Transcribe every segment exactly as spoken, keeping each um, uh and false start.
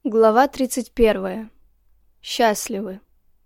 Глава тридцать первая. Счастливы.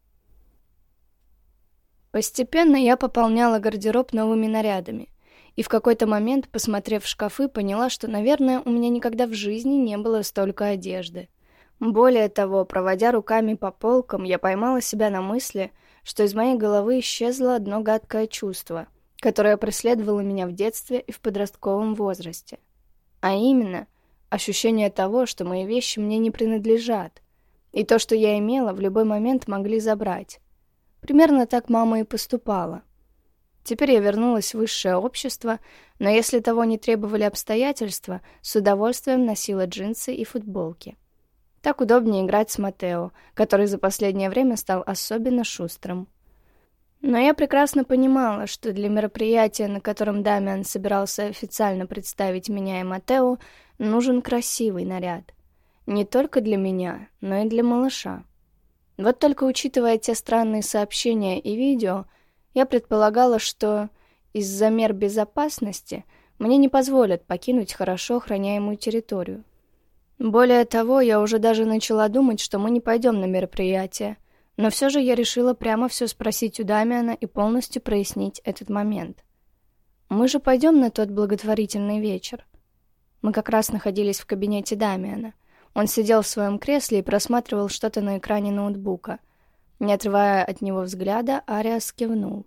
Постепенно я пополняла гардероб новыми нарядами, и в какой-то момент, посмотрев в шкафы, поняла, что, наверное, у меня никогда в жизни не было столько одежды. Более того, проводя руками по полкам, я поймала себя на мысли, что из моей головы исчезло одно гадкое чувство, которое преследовало меня в детстве и в подростковом возрасте. А именно — ощущение того, что мои вещи мне не принадлежат, и то, что я имела, в любой момент могли забрать. Примерно так мама и поступала. Теперь я вернулась в высшее общество, но если того не требовали обстоятельства, с удовольствием носила джинсы и футболки. Так удобнее играть с Матео, который за последнее время стал особенно шустрым. Но я прекрасно понимала, что для мероприятия, на котором Дамиан собирался официально представить меня и Матео, нужен красивый наряд. Не только для меня, но и для малыша. Вот только учитывая те странные сообщения и видео, я предполагала, что из-за мер безопасности мне не позволят покинуть хорошо охраняемую территорию. Более того, я уже даже начала думать, что мы не пойдем на мероприятие, но все же я решила прямо все спросить у Дамиана и полностью прояснить этот момент. Мы же пойдем на тот благотворительный вечер. Мы как раз находились в кабинете Дамиана. Он сидел в своем кресле и просматривал что-то на экране ноутбука. Не отрывая от него взгляда, Ариас кивнул.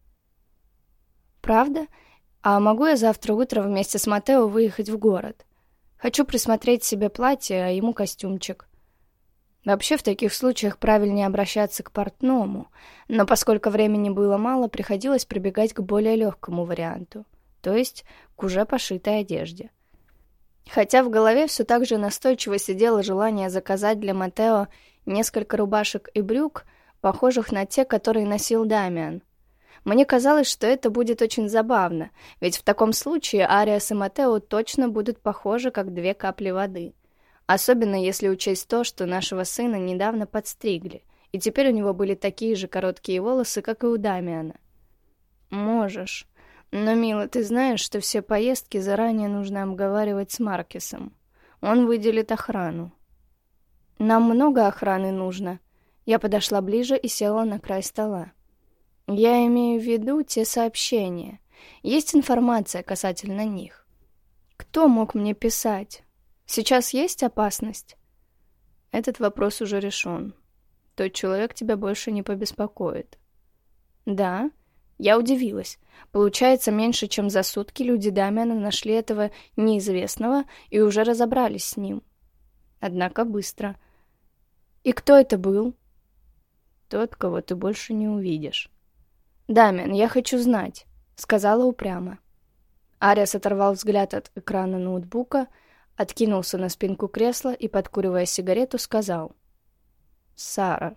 «Правда? А могу я завтра утром вместе с Матео выехать в город? Хочу присмотреть себе платье, а ему костюмчик». Вообще, в таких случаях правильнее обращаться к портному, но поскольку времени было мало, приходилось прибегать к более легкому варианту, то есть к уже пошитой одежде. Хотя в голове все так же настойчиво сидело желание заказать для Матео несколько рубашек и брюк, похожих на те, которые носил Дамиан. Мне казалось, что это будет очень забавно, ведь в таком случае Ариас и Матео точно будут похожи, как две капли воды. Особенно если учесть то, что нашего сына недавно подстригли, и теперь у него были такие же короткие волосы, как и у Дамиана. «Можешь. Но, мила, ты знаешь, что все поездки заранее нужно обговаривать с Маркесом. Он выделит охрану». «Нам много охраны нужно». Я подошла ближе и села на край стола. «Я имею в виду те сообщения. Есть информация касательно них. Кто мог мне писать? Сейчас есть опасность?» Этот вопрос уже решен. Тот человек тебя больше не побеспокоит. Да, я удивилась. Получается, меньше чем за сутки люди Дамиана нашли этого неизвестного и уже разобрались с ним. Однако быстро. И кто это был? Тот, кого ты больше не увидишь. Дамиан, я хочу знать, сказала упрямо. Ариас оторвал взгляд от экрана ноутбука, откинулся на спинку кресла и, подкуривая сигарету, сказал: «Сара».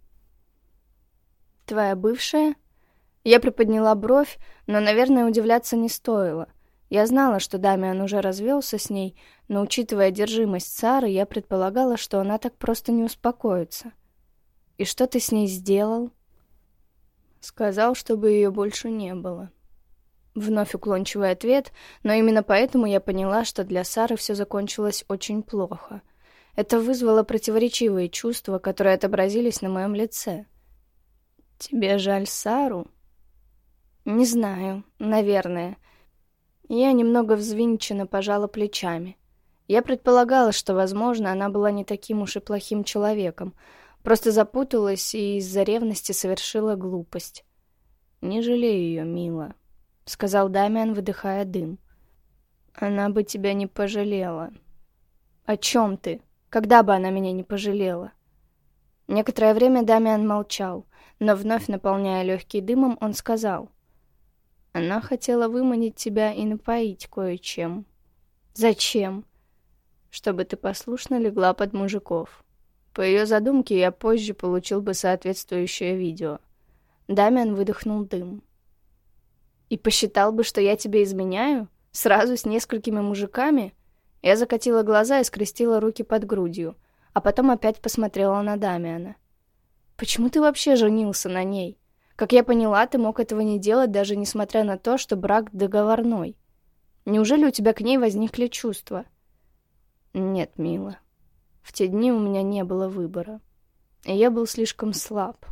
«Твоя бывшая?» Я приподняла бровь, но, наверное, удивляться не стоило. Я знала, что Дамиан уже развелся с ней, но, учитывая одержимость Сары, я предполагала, что она так просто не успокоится. «И что ты с ней сделал?» «Сказал, чтобы ее больше не было». Вновь уклончивый ответ, но именно поэтому я поняла, что для Сары все закончилось очень плохо. Это вызвало противоречивые чувства, которые отобразились на моем лице. «Тебе жаль Сару?» «Не знаю, наверное». Я немного взвинченно пожала плечами. Я предполагала, что, возможно, она была не таким уж и плохим человеком, просто запуталась и из-за ревности совершила глупость. «Не жалею ее, мила», — сказал Дамиан, выдыхая дым. «Она бы тебя не пожалела». «О чем ты? Когда бы она меня не пожалела?» Некоторое время Дамиан молчал, но вновь наполняя легкий дымом, он сказал: «Она хотела выманить тебя и напоить кое-чем». «Зачем?» «Чтобы ты послушно легла под мужиков. По ее задумке я позже получил бы соответствующее видео». Дамиан выдохнул дым. «И посчитал бы, что я тебе изменяю? Сразу с несколькими мужиками?» Я закатила глаза и скрестила руки под грудью, а потом опять посмотрела на Дамиана. «Почему ты вообще женился на ней? Как я поняла, ты мог этого не делать, даже несмотря на то, что брак договорной. Неужели у тебя к ней возникли чувства?» «Нет, мила», — В те дни у меня не было выбора, и я был слишком слаб.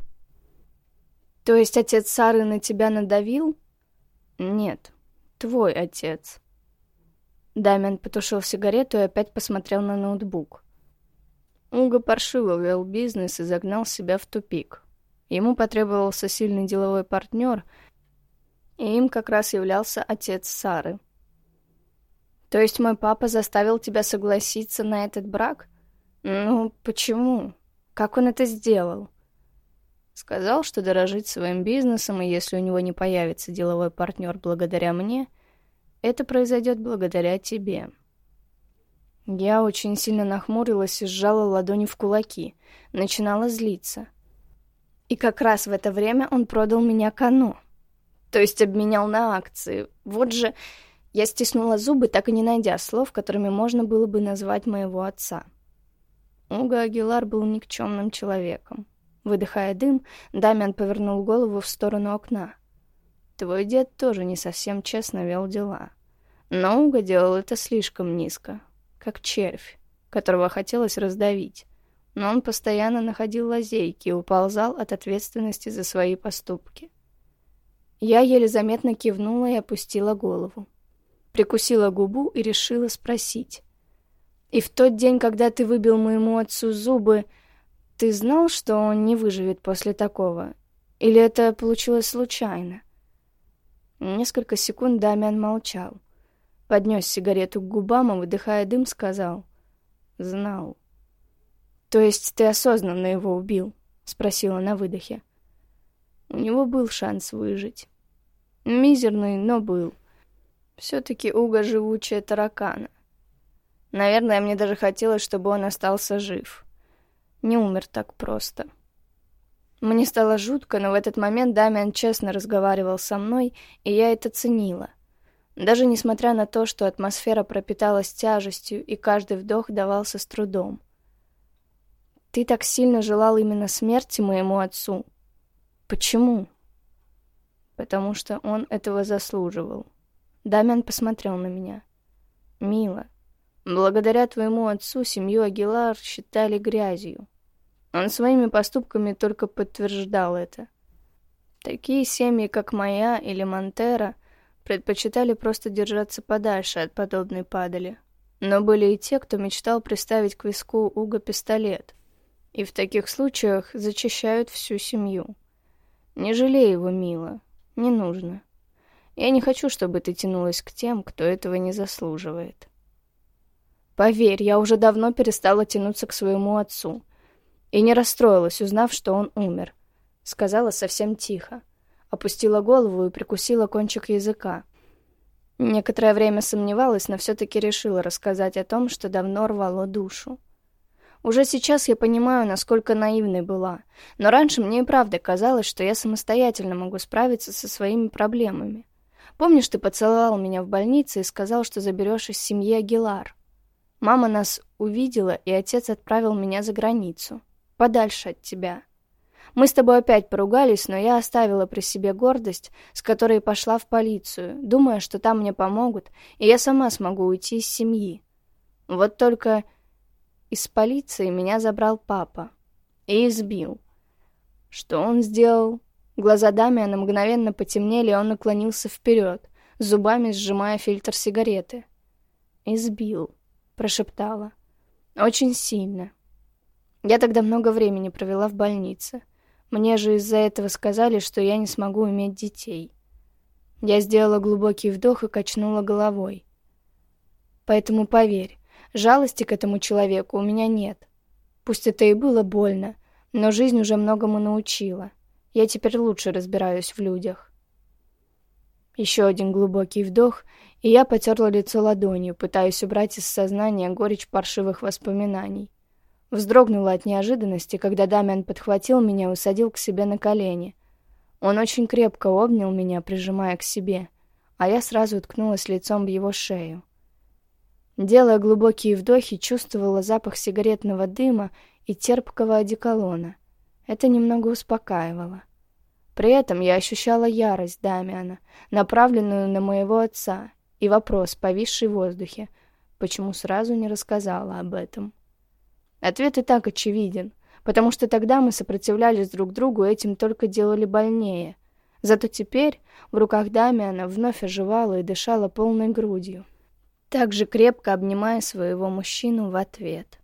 То есть отец Сары на тебя надавил? Нет, твой отец. Дамиан потушил сигарету и опять посмотрел на ноутбук. Уго паршиво вел бизнес и загнал себя в тупик. Ему потребовался сильный деловой партнер, и им как раз являлся отец Сары. То есть мой папа заставил тебя согласиться на этот брак? Ну, почему? Как он это сделал? Сказал, что дорожит своим бизнесом, и если у него не появится деловой партнер благодаря мне, это произойдет благодаря тебе. Я очень сильно нахмурилась и сжала ладони в кулаки, начинала злиться. И как раз в это время он продал меня Кано, то есть обменял на акции. Вот же... Я стиснула зубы, так и не найдя слов, которыми можно было бы назвать моего отца. Уго Агилар был никчемным человеком. Выдыхая дым, Дамиан повернул голову в сторону окна. Твой дед тоже не совсем честно вел дела. Но Уго делал это слишком низко, как червь, которого хотелось раздавить. Но он постоянно находил лазейки и уползал от ответственности за свои поступки. Я еле заметно кивнула и опустила голову. Прикусила губу и решила спросить. «И в тот день, когда ты выбил моему отцу зубы, ты знал, что он не выживет после такого? Или это получилось случайно?» Несколько секунд Дамиан молчал. Поднес сигарету к губам и, выдыхая дым, сказал: «Знал». «То есть ты осознанно его убил?» — спросила на выдохе. У него был шанс выжить. Мизерный, но был. Все-таки Уго живучая таракана. Наверное, мне даже хотелось, чтобы он остался жив. Не умер так просто. Мне стало жутко, но в этот момент Дамиан честно разговаривал со мной, и я это ценила. Даже несмотря на то, что атмосфера пропиталась тяжестью, и каждый вдох давался с трудом. «Ты так сильно желал именно смерти моему отцу. Почему?» «Потому что он этого заслуживал». Дамиан посмотрел на меня. «Мила, благодаря твоему отцу семью Агилар считали грязью. Он своими поступками только подтверждал это. Такие семьи, как моя или Монтера, предпочитали просто держаться подальше от подобной падали. Но были и те, кто мечтал приставить к виску Уго пистолет. И в таких случаях зачищают всю семью. Не жалей его, Мила, не нужно. Я не хочу, чтобы ты тянулась к тем, кто этого не заслуживает». Поверь, я уже давно перестала тянуться к своему отцу. И не расстроилась, узнав, что он умер. Сказала совсем тихо. Опустила голову и прикусила кончик языка. Некоторое время сомневалась, но все-таки решила рассказать о том, что давно рвало душу. Уже сейчас я понимаю, насколько наивной была. Но раньше мне и правда казалось, что я самостоятельно могу справиться со своими проблемами. Помнишь, ты поцеловал меня в больнице и сказал, что заберешь из семьи Агилар? Мама нас увидела, и отец отправил меня за границу. Подальше от тебя. Мы с тобой опять поругались, но я оставила при себе гордость, с которой пошла в полицию, думая, что там мне помогут, и я сама смогу уйти из семьи. Вот только из полиции меня забрал папа и избил. Что он сделал? Глаза Дамиана мгновенно потемнели, и он наклонился вперед, зубами сжимая фильтр сигареты. «Избил», — прошептала. «Очень сильно. Я тогда много времени провела в больнице. Мне же из-за этого сказали, что я не смогу иметь детей». Я сделала глубокий вдох и качнула головой. «Поэтому поверь, жалости к этому человеку у меня нет. Пусть это и было больно, но жизнь уже многому научила. Я теперь лучше разбираюсь в людях». Еще один глубокий вдох, и я потерла лицо ладонью, пытаясь убрать из сознания горечь паршивых воспоминаний. Вздрогнула от неожиданности, когда Дамиан подхватил меня и усадил к себе на колени. Он очень крепко обнял меня, прижимая к себе, а я сразу уткнулась лицом в его шею. Делая глубокие вдохи, чувствовала запах сигаретного дыма и терпкого одеколона. Это немного успокаивало. При этом я ощущала ярость Дамиана, направленную на моего отца, и вопрос, повисший в воздухе, почему сразу не рассказала об этом. Ответ и так очевиден, потому что тогда мы сопротивлялись друг другу, этим только делали больнее. Зато теперь в руках Дамиана вновь оживала и дышала полной грудью, так же крепко обнимая своего мужчину в ответ.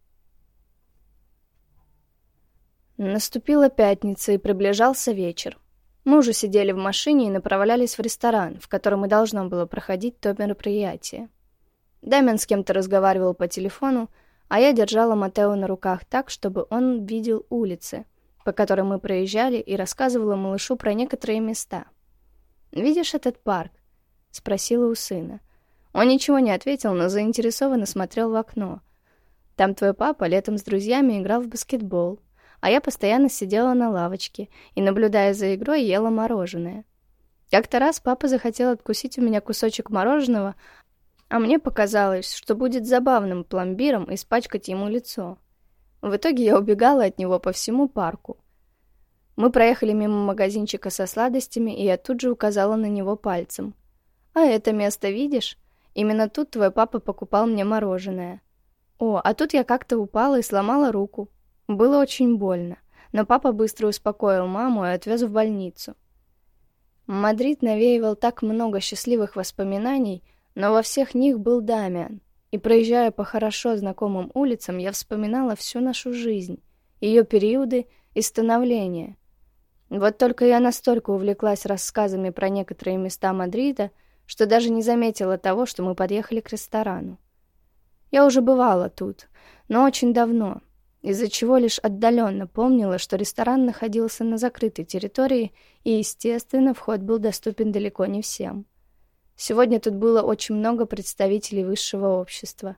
Наступила пятница, и приближался вечер. Мы уже сидели в машине и направлялись в ресторан, в котором и должно было проходить то мероприятие. Дамиан с кем-то разговаривал по телефону, а я держала Матео на руках так, чтобы он видел улицы, по которым мы проезжали, и рассказывала малышу про некоторые места. «Видишь этот парк?» — спросила у сына. Он ничего не ответил, но заинтересованно смотрел в окно. «Там твой папа летом с друзьями играл в баскетбол, а я постоянно сидела на лавочке и, наблюдая за игрой, ела мороженое. Как-то раз папа захотел откусить у меня кусочек мороженого, а мне показалось, что будет забавным пломбиром испачкать ему лицо. В итоге я убегала от него по всему парку. Мы проехали мимо магазинчика со сладостями, и я тут же указала на него пальцем. «А это место видишь? Именно тут твой папа покупал мне мороженое. О, а тут я как-то упала и сломала руку. Было очень больно, но папа быстро успокоил маму и отвез в больницу». Мадрид навеивал так много счастливых воспоминаний, но во всех них был Дамиан, и, проезжая по хорошо знакомым улицам, я вспоминала всю нашу жизнь, ее периоды и становление. Вот только я настолько увлеклась рассказами про некоторые места Мадрида, что даже не заметила того, что мы подъехали к ресторану. Я уже бывала тут, но очень давно, из-за чего лишь отдаленно помнила, что ресторан находился на закрытой территории, и, естественно, вход был доступен далеко не всем. Сегодня тут было очень много представителей высшего общества.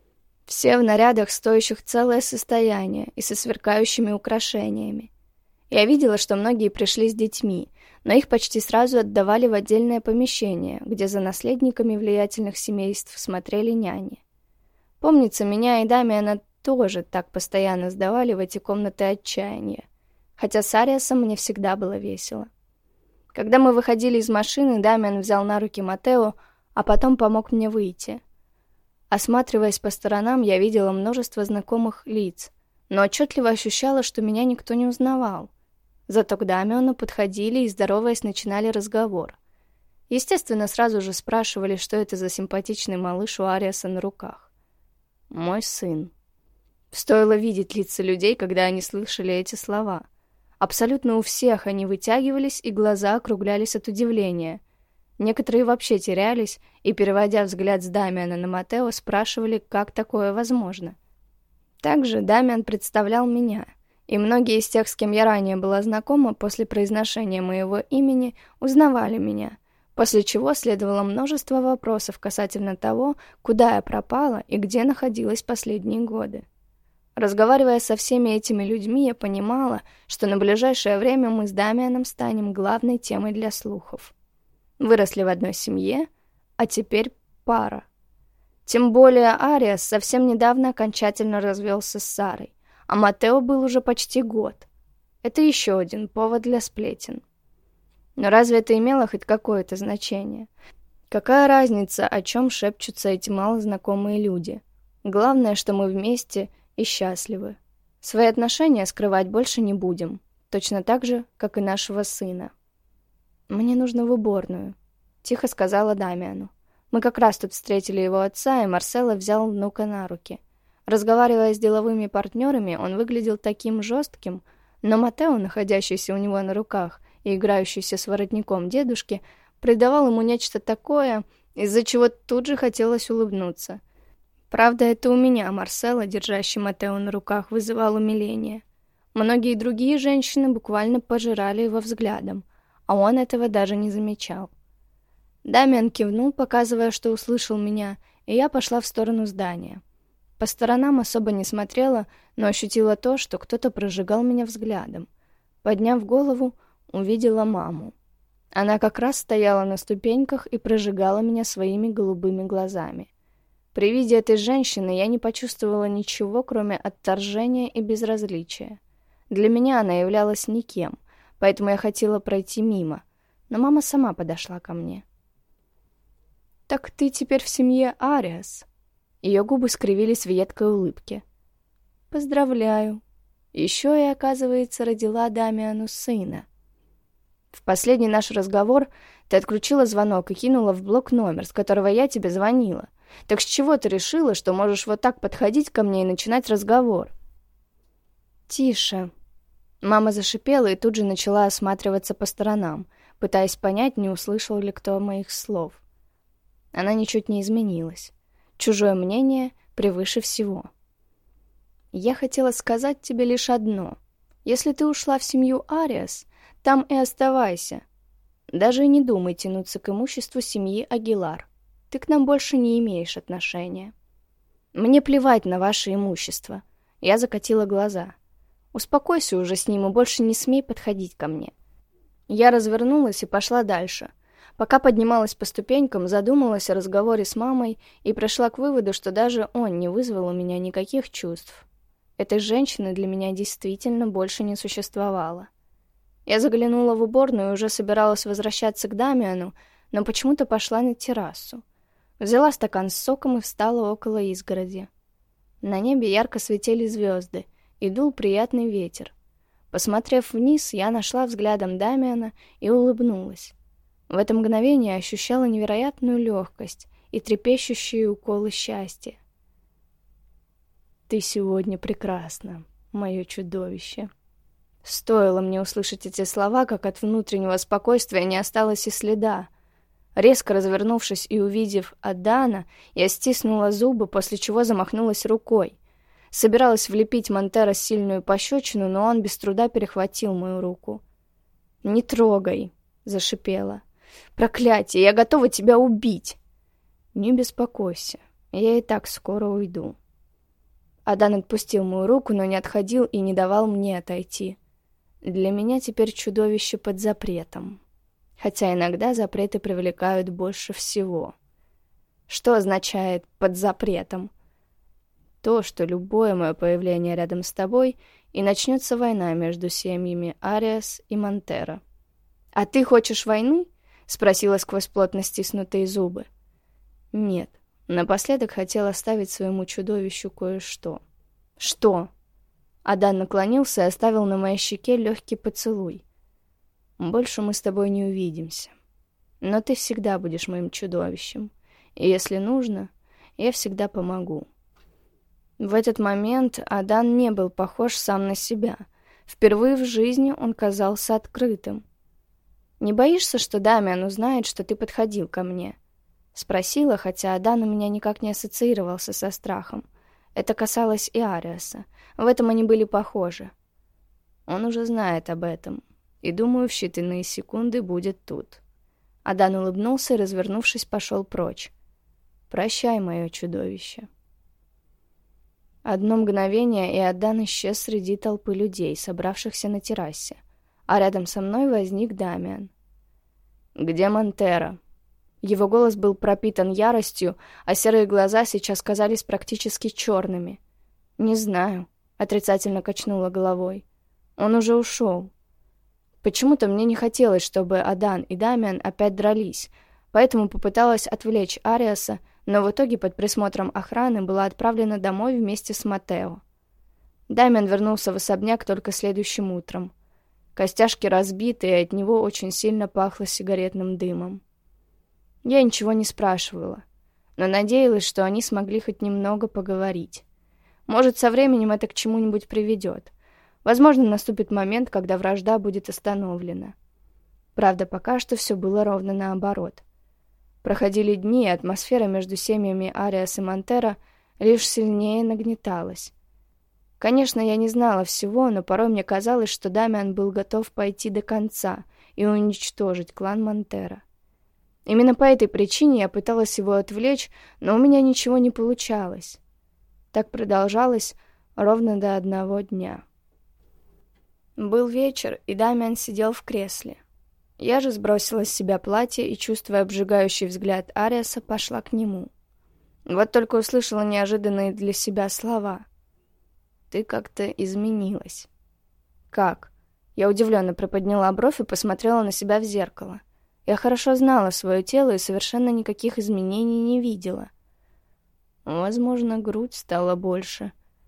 Все в нарядах, стоящих целое состояние, и со сверкающими украшениями. Я видела, что многие пришли с детьми, но их почти сразу отдавали в отдельное помещение, где за наследниками влиятельных семейств смотрели няни. Помнится, меня и Дамиана тоже так постоянно сдавали в эти комнаты отчаяния, хотя с Ариасом мне всегда было весело. Когда мы выходили из машины, Дамиан взял на руки Матео, а потом помог мне выйти. Осматриваясь по сторонам, я видела множество знакомых лиц, но отчетливо ощущала, что меня никто не узнавал. Зато к Дамиану подходили и, здороваясь, начинали разговор. Естественно, сразу же спрашивали, что это за симпатичный малыш у Ариаса на руках. «Мой сын». Стоило видеть лица людей, когда они слышали эти слова. Абсолютно у всех они вытягивались, и глаза округлялись от удивления. Некоторые вообще терялись и, переводя взгляд с Дамиана на Матео, спрашивали, как такое возможно. Также Дамиан представлял меня, и многие из тех, с кем я ранее была знакома, после произношения моего имени узнавали меня, после чего следовало множество вопросов касательно того, куда я пропала и где находилась последние годы. Разговаривая со всеми этими людьми, я понимала, что на ближайшее время мы с Дамианом станем главной темой для слухов. Выросли в одной семье, а теперь пара. Тем более Ариас совсем недавно окончательно развелся с Сарой, а Матео был уже почти год. Это еще один повод для сплетен. Но разве это имело хоть какое-то значение? Какая разница, о чем шепчутся эти малознакомые люди? Главное, что мы вместе и счастливы. Свои отношения скрывать больше не будем, точно так же, как и нашего сына. «Мне нужно в уборную», — тихо сказала Дамиану. Мы как раз тут встретили его отца, и Марсело взял внука на руки. Разговаривая с деловыми партнерами, он выглядел таким жестким, но Матео, находящийся у него на руках и играющийся с воротником дедушки, придавал ему нечто такое, из-за чего тут же хотелось улыбнуться. Правда, это у меня Марсело, держащий Матео на руках, вызывал умиление. Многие другие женщины буквально пожирали его взглядом, а он этого даже не замечал. Дамиан кивнул, показывая, что услышал меня, и я пошла в сторону здания. По сторонам особо не смотрела, но ощутила то, что кто-то прожигал меня взглядом. Подняв голову, увидела маму. Она как раз стояла на ступеньках и прожигала меня своими голубыми глазами. При виде этой женщины я не почувствовала ничего, кроме отторжения и безразличия. Для меня она являлась никем, поэтому я хотела пройти мимо, но мама сама подошла ко мне. «Так ты теперь в семье Ариас?» Ее губы скривились в едкой улыбке. Поздравляю. Еще и, оказывается, родила Дамиану сына. В последний наш разговор ты отключила звонок и кинула в блок номер, с которого я тебе звонила. Так с чего ты решила, что можешь вот так подходить ко мне и начинать разговор? Тише. Мама зашипела и тут же начала осматриваться по сторонам, пытаясь понять, не услышал ли кто моих слов. Она ничуть не изменилась. Чужое мнение превыше всего. Я хотела сказать тебе лишь одно. Если ты ушла в семью Ариас, там и оставайся. Даже и не думай тянуться к имуществу семьи Агилар. Ты к нам больше не имеешь отношения. Мне плевать на ваше имущество. Я закатила глаза. Успокойся уже с ним и больше не смей подходить ко мне. Я развернулась и пошла дальше. Пока поднималась по ступенькам, задумалась о разговоре с мамой и пришла к выводу, что даже он не вызвал у меня никаких чувств. Этой женщины для меня действительно больше не существовало. Я заглянула в уборную и уже собиралась возвращаться к Дамиану, но почему-то пошла на террасу. Взяла стакан с соком и встала около изгороди. На небе ярко светили звезды, и дул приятный ветер. Посмотрев вниз, я нашла взглядом Дамиана и улыбнулась. В это мгновение ощущала невероятную легкость и трепещущие уколы счастья. «Ты сегодня прекрасна, мое чудовище». Стоило мне услышать эти слова, как от внутреннего спокойствия не осталось и следа. Резко развернувшись и увидев Адана, я стиснула зубы, после чего замахнулась рукой. Собиралась влепить Монтеро сильную пощечину, но он без труда перехватил мою руку. «Не трогай», — зашипела. «Проклятие, я готова тебя убить!» «Не беспокойся, я и так скоро уйду». Адан отпустил мою руку, но не отходил и не давал мне отойти. Для меня теперь чудовище под запретом. Хотя иногда запреты привлекают больше всего. Что означает «под запретом»? То, что любое мое появление рядом с тобой, и начнется война между семьями Ариас и Монтеро. «А ты хочешь войны?» — спросила сквозь плотно стиснутые зубы. «Нет». Напоследок хотел оставить своему чудовищу кое-что. «Что?» Адан наклонился и оставил на моей щеке легкий поцелуй. «Больше мы с тобой не увидимся. Но ты всегда будешь моим чудовищем. И если нужно, я всегда помогу». В этот момент Адан не был похож сам на себя. Впервые в жизни он казался открытым. «Не боишься, что Дамиан узнает, что ты подходил ко мне?» Спросила, хотя Адан у меня никак не ассоциировался со страхом. Это касалось и Ариаса. В этом они были похожи. Он уже знает об этом. И, думаю, в считанные секунды будет тут. Адан улыбнулся и, развернувшись, пошел прочь. «Прощай, мое чудовище». Одно мгновение, и Адан исчез среди толпы людей, собравшихся на террасе. А рядом со мной возник Дамиан. «Где Монтеро?» Его голос был пропитан яростью, а серые глаза сейчас казались практически черными. «Не знаю», — отрицательно качнула головой. «Он уже ушел». Почему-то мне не хотелось, чтобы Адан и Дамиан опять дрались, поэтому попыталась отвлечь Ариаса, но в итоге под присмотром охраны была отправлена домой вместе с Матео. Дамиан вернулся в особняк только следующим утром. Костяшки разбиты, и от него очень сильно пахло сигаретным дымом. Я ничего не спрашивала, но надеялась, что они смогли хоть немного поговорить. Может, со временем это к чему-нибудь приведет. Возможно, наступит момент, когда вражда будет остановлена. Правда, пока что все было ровно наоборот. Проходили дни, и атмосфера между семьями Ариас и Монтеро лишь сильнее нагнеталась. Конечно, я не знала всего, но порой мне казалось, что Дамиан был готов пойти до конца и уничтожить клан Монтеро. Именно по этой причине я пыталась его отвлечь, но у меня ничего не получалось. Так продолжалось ровно до одного дня. Был вечер, и Дамиан сидел в кресле. Я же сбросила с себя платье и, чувствуя обжигающий взгляд Ариаса, пошла к нему. Вот только услышала неожиданные для себя слова. «Ты как-то изменилась». «Как?» Я удивленно приподняла бровь и посмотрела на себя в зеркало. Я хорошо знала свое тело и совершенно никаких изменений не видела. Возможно, грудь стала больше.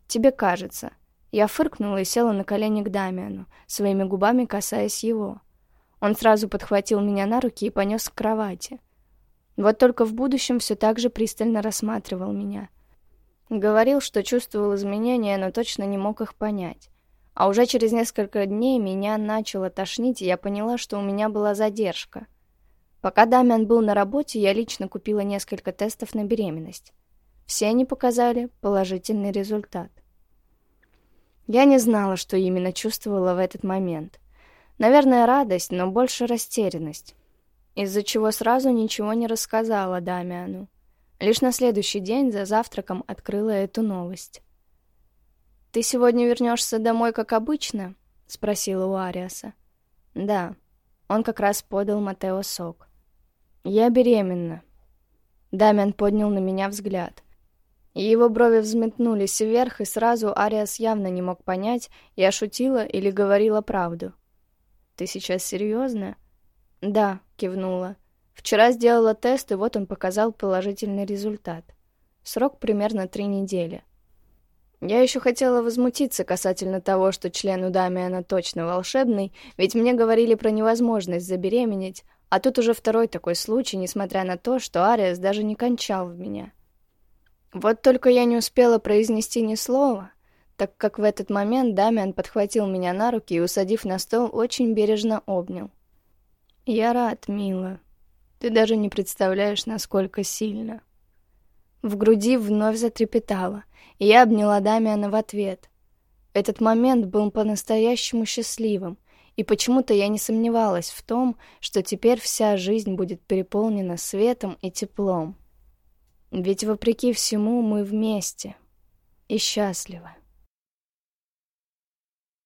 Тебе кажется». Я фыркнула и села на колени к Дамиану, своими губами касаясь его. Он сразу подхватил меня на руки и понес к кровати. Вот только в будущем все так же пристально рассматривал меня. Говорил, что чувствовал изменения, но точно не мог их понять. А уже через несколько дней меня начало тошнить, и я поняла, что у меня была задержка. Пока Дамиан был на работе, я лично купила несколько тестов на беременность. Все они показали положительный результат. Я не знала, что именно чувствовала в этот момент. Наверное, радость, но больше растерянность, из-за чего сразу ничего не рассказала Дамиану. Лишь на следующий день за завтраком открыла эту новость. «Ты сегодня вернешься домой, как обычно?» — спросила у Ариаса. «Да». Он как раз подал Матео сок. «Я беременна». Дамиан поднял на меня взгляд. И его брови взметнулись вверх, и сразу Ариас явно не мог понять, я шутила или говорила правду. «Ты сейчас серьезно?» «Да», — кивнула. «Вчера сделала тест, и вот он показал положительный результат. Срок примерно три недели». Я еще хотела возмутиться касательно того, что член у Дамиана точно волшебный, ведь мне говорили про невозможность забеременеть, а тут уже второй такой случай, несмотря на то, что Ариас даже не кончал в меня. Вот только я не успела произнести ни слова, так как в этот момент Дамиан подхватил меня на руки и, усадив на стол, очень бережно обнял. «Я рад, мила. Ты даже не представляешь, насколько сильно». В груди вновь затрепетало, и я обняла Дамиана в ответ. Этот момент был по-настоящему счастливым, и почему-то я не сомневалась в том, что теперь вся жизнь будет переполнена светом и теплом. Ведь вопреки всему мы вместе и счастливы.